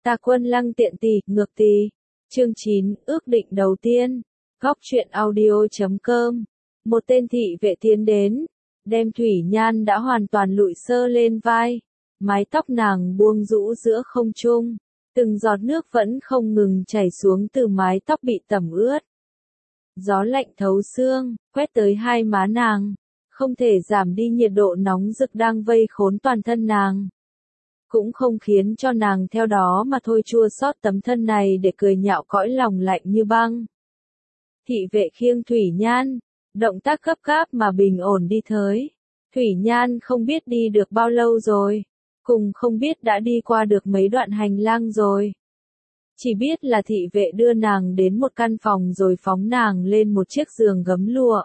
Ta Quân Lăng tiện tỳ, ngược tỳ. Chương 9, ước định đầu tiên. Góc truyện audio.com. Một tên thị vệ tiến đến, đem Thủy Nhan đã hoàn toàn lụi sơ lên vai, mái tóc nàng buông rũ giữa không trung, từng giọt nước vẫn không ngừng chảy xuống từ mái tóc bị tẩm ướt. Gió lạnh thấu xương, quét tới hai má nàng, không thể giảm đi nhiệt độ nóng rực đang vây khốn toàn thân nàng. Cũng không khiến cho nàng theo đó mà thôi chua xót tấm thân này để cười nhạo cõi lòng lạnh như băng. Thị vệ khiêng Thủy Nhan, động tác gấp gáp mà bình ổn đi tới. Thủy Nhan không biết đi được bao lâu rồi, cùng không biết đã đi qua được mấy đoạn hành lang rồi. Chỉ biết là thị vệ đưa nàng đến một căn phòng rồi phóng nàng lên một chiếc giường gấm lụa.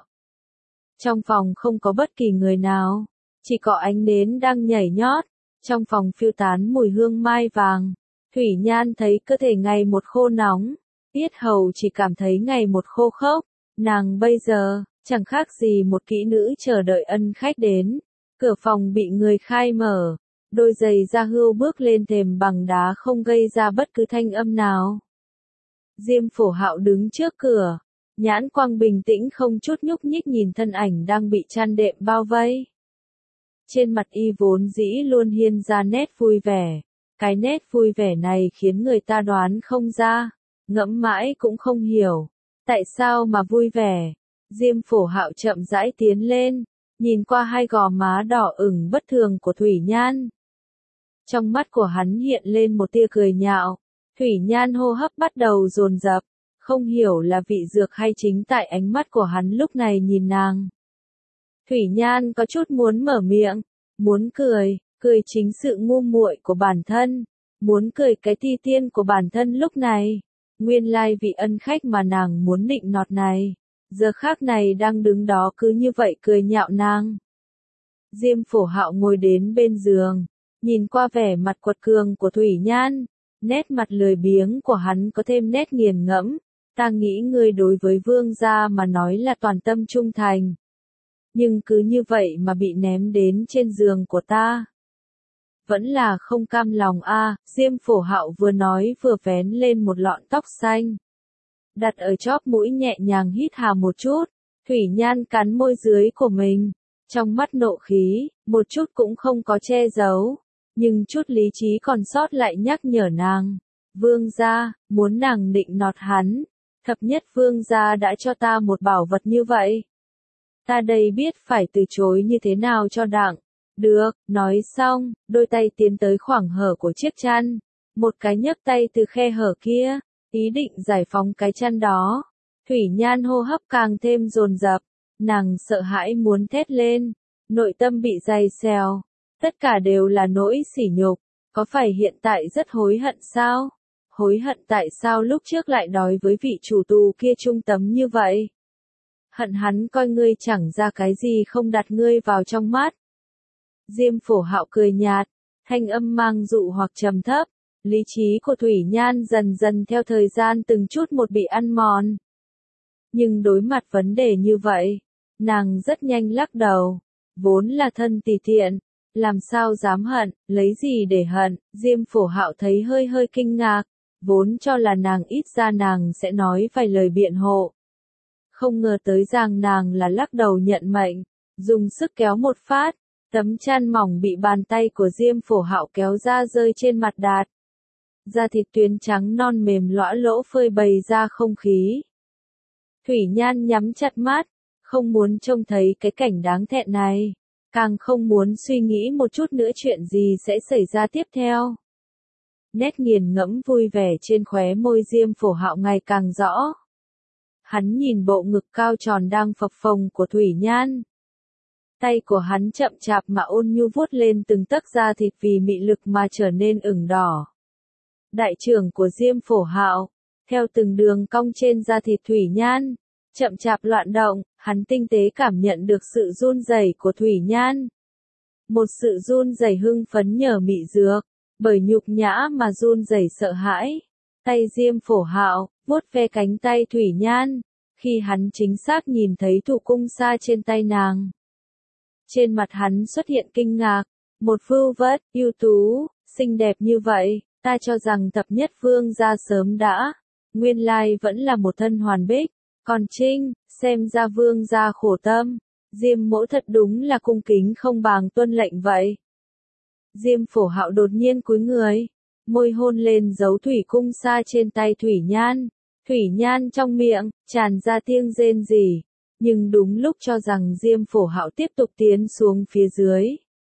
Trong phòng không có bất kỳ người nào, chỉ có ánh nến đang nhảy nhót, trong phòng phiêu tán mùi hương mai vàng. Thủy Nhan thấy cơ thể ngày một khô nóng, yết hầu chỉ cảm thấy ngày một khô khốc, nàng bây giờ, chẳng khác gì một kỹ nữ chờ đợi ân khách đến. Cửa phòng bị người khai mở, đôi giày da hươu bước lên thềm bằng đá không gây ra bất cứ thanh âm nào. Diêm Phổ Hạo đứng trước cửa, nhãn quang bình tĩnh không chút nhúc nhích nhìn thân ảnh đang bị chăn đệm bao vây. Trên mặt y vốn dĩ luôn hiên ra nét vui vẻ, cái nét vui vẻ này khiến người ta đoán không ra, ngẫm mãi cũng không hiểu, tại sao mà vui vẻ. Diêm Phổ Hạo chậm rãi tiến lên, nhìn qua hai gò má đỏ ửng bất thường của Thủy Nhan. Trong mắt của hắn hiện lên một tia cười nhạo, Thủy Nhan hô hấp bắt đầu dồn dập, không hiểu là vị dược hay chính tại ánh mắt của hắn lúc này nhìn nàng. Thủy Nhan có chút muốn mở miệng, muốn cười, cười chính sự ngu muội của bản thân, muốn cười cái ti tiên của bản thân lúc này. Nguyên lai vị ân khách mà nàng muốn nịnh nọt này, giờ khác này đang đứng đó cứ như vậy cười nhạo nàng. Diêm Phổ Hạo ngồi đến bên giường, nhìn qua vẻ mặt quật cường của Thủy Nhan, nét mặt lười biếng của hắn có thêm nét nghiền ngẫm. Ta nghĩ ngươi đối với vương gia mà nói là toàn tâm trung thành, nhưng cứ như vậy mà bị ném đến trên giường của ta. Vẫn là không cam lòng a. Diêm Phổ Hạo vừa nói vừa vén lên một lọn tóc xanh, đặt ở chóp mũi nhẹ nhàng hít hà một chút. Thủy Nhan cắn môi dưới của mình, trong mắt nộ khí, một chút cũng không có che giấu, nhưng chút lý trí còn sót lại nhắc nhở nàng. Vương gia, muốn nàng nịnh nọt hắn, thập nhất vương gia đã cho ta một bảo vật như vậy. Ta đây biết phải từ chối như thế nào cho đặng. Được, nói xong, đôi tay tiến tới khoảng hở của chiếc chăn, một cái nhấc tay từ khe hở kia, ý định giải phóng cái chăn đó. Thủy Nhan hô hấp càng thêm dồn dập, nàng sợ hãi muốn thét lên, nội tâm bị dày xèo, tất cả đều là nỗi sỉ nhục. Có phải hiện tại rất hối hận sao? Hối hận tại sao lúc trước lại đói với vị chủ tù kia trung tâm như vậy? Hận hắn coi ngươi chẳng ra cái gì không đặt ngươi vào trong mắt. Diêm Phổ Hạo cười nhạt, thanh âm mang dụ hoặc trầm thấp, lý trí của Thủy Nhan dần dần theo thời gian từng chút một bị ăn mòn. Nhưng đối mặt vấn đề như vậy, nàng rất nhanh lắc đầu, vốn là thân tỳ tiện, làm sao dám hận, lấy gì để hận. Diêm Phổ Hạo thấy hơi hơi kinh ngạc, vốn cho là nàng ít ra nàng sẽ nói vài lời biện hộ. Không ngờ tới rằng nàng là lắc đầu nhận mệnh, dùng sức kéo một phát, tấm chăn mỏng bị bàn tay của Diêm Phổ Hạo kéo ra rơi trên mặt đạt. Da thịt tuyến trắng non mềm lõa lỗ phơi bày ra không khí. Thủy Nhan nhắm chặt mắt, không muốn trông thấy cái cảnh đáng thẹn này, càng không muốn suy nghĩ một chút nữa chuyện gì sẽ xảy ra tiếp theo. Nét nghiền ngẫm vui vẻ trên khóe môi Diêm Phổ Hạo ngày càng rõ. Hắn nhìn bộ ngực cao tròn đang phập phồng của Thủy Nhan. Tay của hắn chậm chạp mà ôn nhu vuốt lên từng tấc da thịt vì mị lực mà trở nên ửng đỏ. Đại trưởng của Diêm Phổ Hạo, theo từng đường cong trên da thịt Thủy Nhan, chậm chạp loạn động, hắn tinh tế cảm nhận được sự run rẩy của Thủy Nhan. Một sự run rẩy hưng phấn nhờ mị dược, bởi nhục nhã mà run rẩy sợ hãi. Tay Diêm Phổ Hạo vuốt ve cánh tay Thủy Nhan, khi hắn chính xác nhìn thấy thủ cung sa trên tay nàng. Trên mặt hắn xuất hiện kinh ngạc, một vưu vất, ưu tú, xinh đẹp như vậy, Ta cho rằng thập nhất vương gia sớm đã, nguyên lai vẫn là một thân hoàn bích, còn Trinh, xem ra vương gia khổ tâm, Diêm Mỗ thật đúng là cung kính không bằng tuân lệnh vậy. Diêm Phổ Hạo đột nhiên cúi người, môi hôn lên dấu thủy cung sa trên tay Thủy Nhan, Thủy Nhan trong miệng, tràn ra tiếng rên rỉ, nhưng đúng lúc cho rằng Diêm Phổ Hạo tiếp tục tiến xuống phía dưới.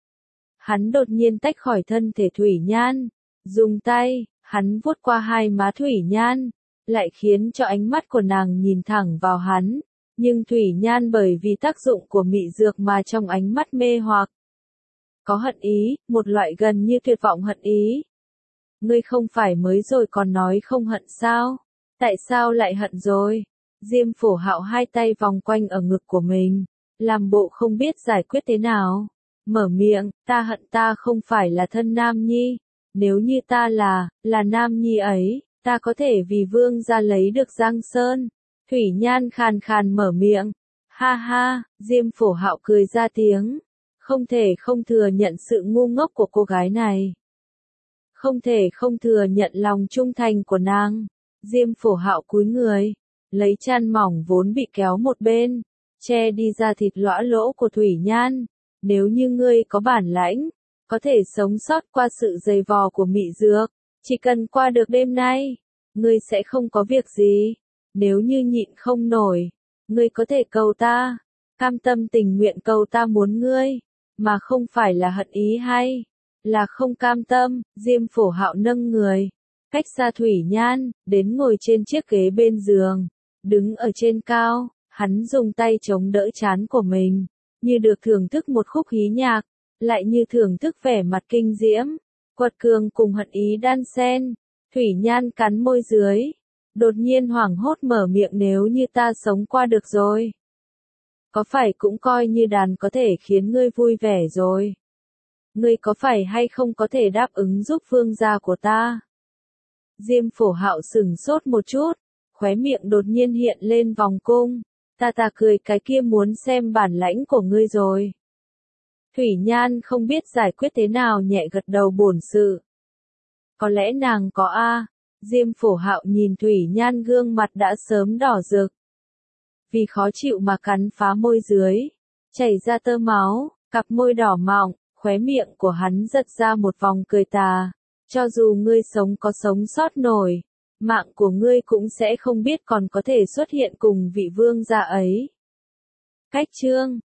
Hắn đột nhiên tách khỏi thân thể Thủy Nhan, dùng tay, hắn vuốt qua hai má Thủy Nhan, lại khiến cho ánh mắt của nàng nhìn thẳng vào hắn, nhưng Thủy Nhan bởi vì tác dụng của mị dược mà trong ánh mắt mê hoặc. Có hận ý, một loại gần như tuyệt vọng hận ý. Ngươi không phải mới rồi còn nói không hận sao? Tại sao lại hận rồi? Diêm Phổ Hạo hai tay vòng quanh ở ngực của mình, làm bộ không biết giải quyết thế nào. Mở miệng, ta hận ta không phải là thân Nam Nhi. Nếu như ta là Nam Nhi ấy, ta có thể vì vương gia lấy được Giang Sơn. Thủy Nhan khàn khàn mở miệng. Ha ha, Diêm Phổ Hạo cười ra tiếng. Không thể không thừa nhận sự ngu ngốc của cô gái này. Không thể không thừa nhận lòng trung thành của nàng. Diêm Phổ Hạo cúi người, lấy chăn mỏng vốn bị kéo một bên, che đi ra thịt lõa lỗ của Thủy Nhan. Nếu như ngươi có bản lãnh, có thể sống sót qua sự dày vò của mị dược, chỉ cần qua được đêm nay, ngươi sẽ không có việc gì. Nếu như nhịn không nổi, ngươi có thể cầu ta, cam tâm tình nguyện cầu ta muốn ngươi, mà không phải là hận ý hay là không cam tâm. Diêm Phổ Hạo nâng người, cách xa Thủy Nhan, đến ngồi trên chiếc ghế bên giường, đứng ở trên cao, hắn dùng tay chống đỡ trán của mình, như được thưởng thức một khúc hí nhạc, lại như thưởng thức vẻ mặt kinh diễm, quật cường cùng hận ý đan xen. Thủy Nhan cắn môi dưới, đột nhiên hoảng hốt mở miệng, nếu như ta sống qua được rồi, có phải cũng coi như đàn có thể khiến ngươi vui vẻ rồi. Ngươi có phải hay không có thể đáp ứng giúp vương gia của ta? Diêm Phổ Hạo sửng sốt một chút, khóe miệng đột nhiên hiện lên vòng cung. Ta cười, cái kia muốn xem bản lãnh của ngươi rồi. Thủy Nhan không biết giải quyết thế nào nhẹ gật đầu bổn sự. Có lẽ nàng có a. Diêm Phổ Hạo nhìn Thủy Nhan gương mặt đã sớm đỏ rực. Vì khó chịu mà cắn phá môi dưới, chảy ra tơ máu, cặp môi đỏ mọng, khóe miệng của hắn giật ra một vòng cười tà. Cho dù ngươi sống có sống sót nổi, mạng của ngươi cũng sẽ không biết còn có thể xuất hiện cùng vị vương gia ấy. Cách chương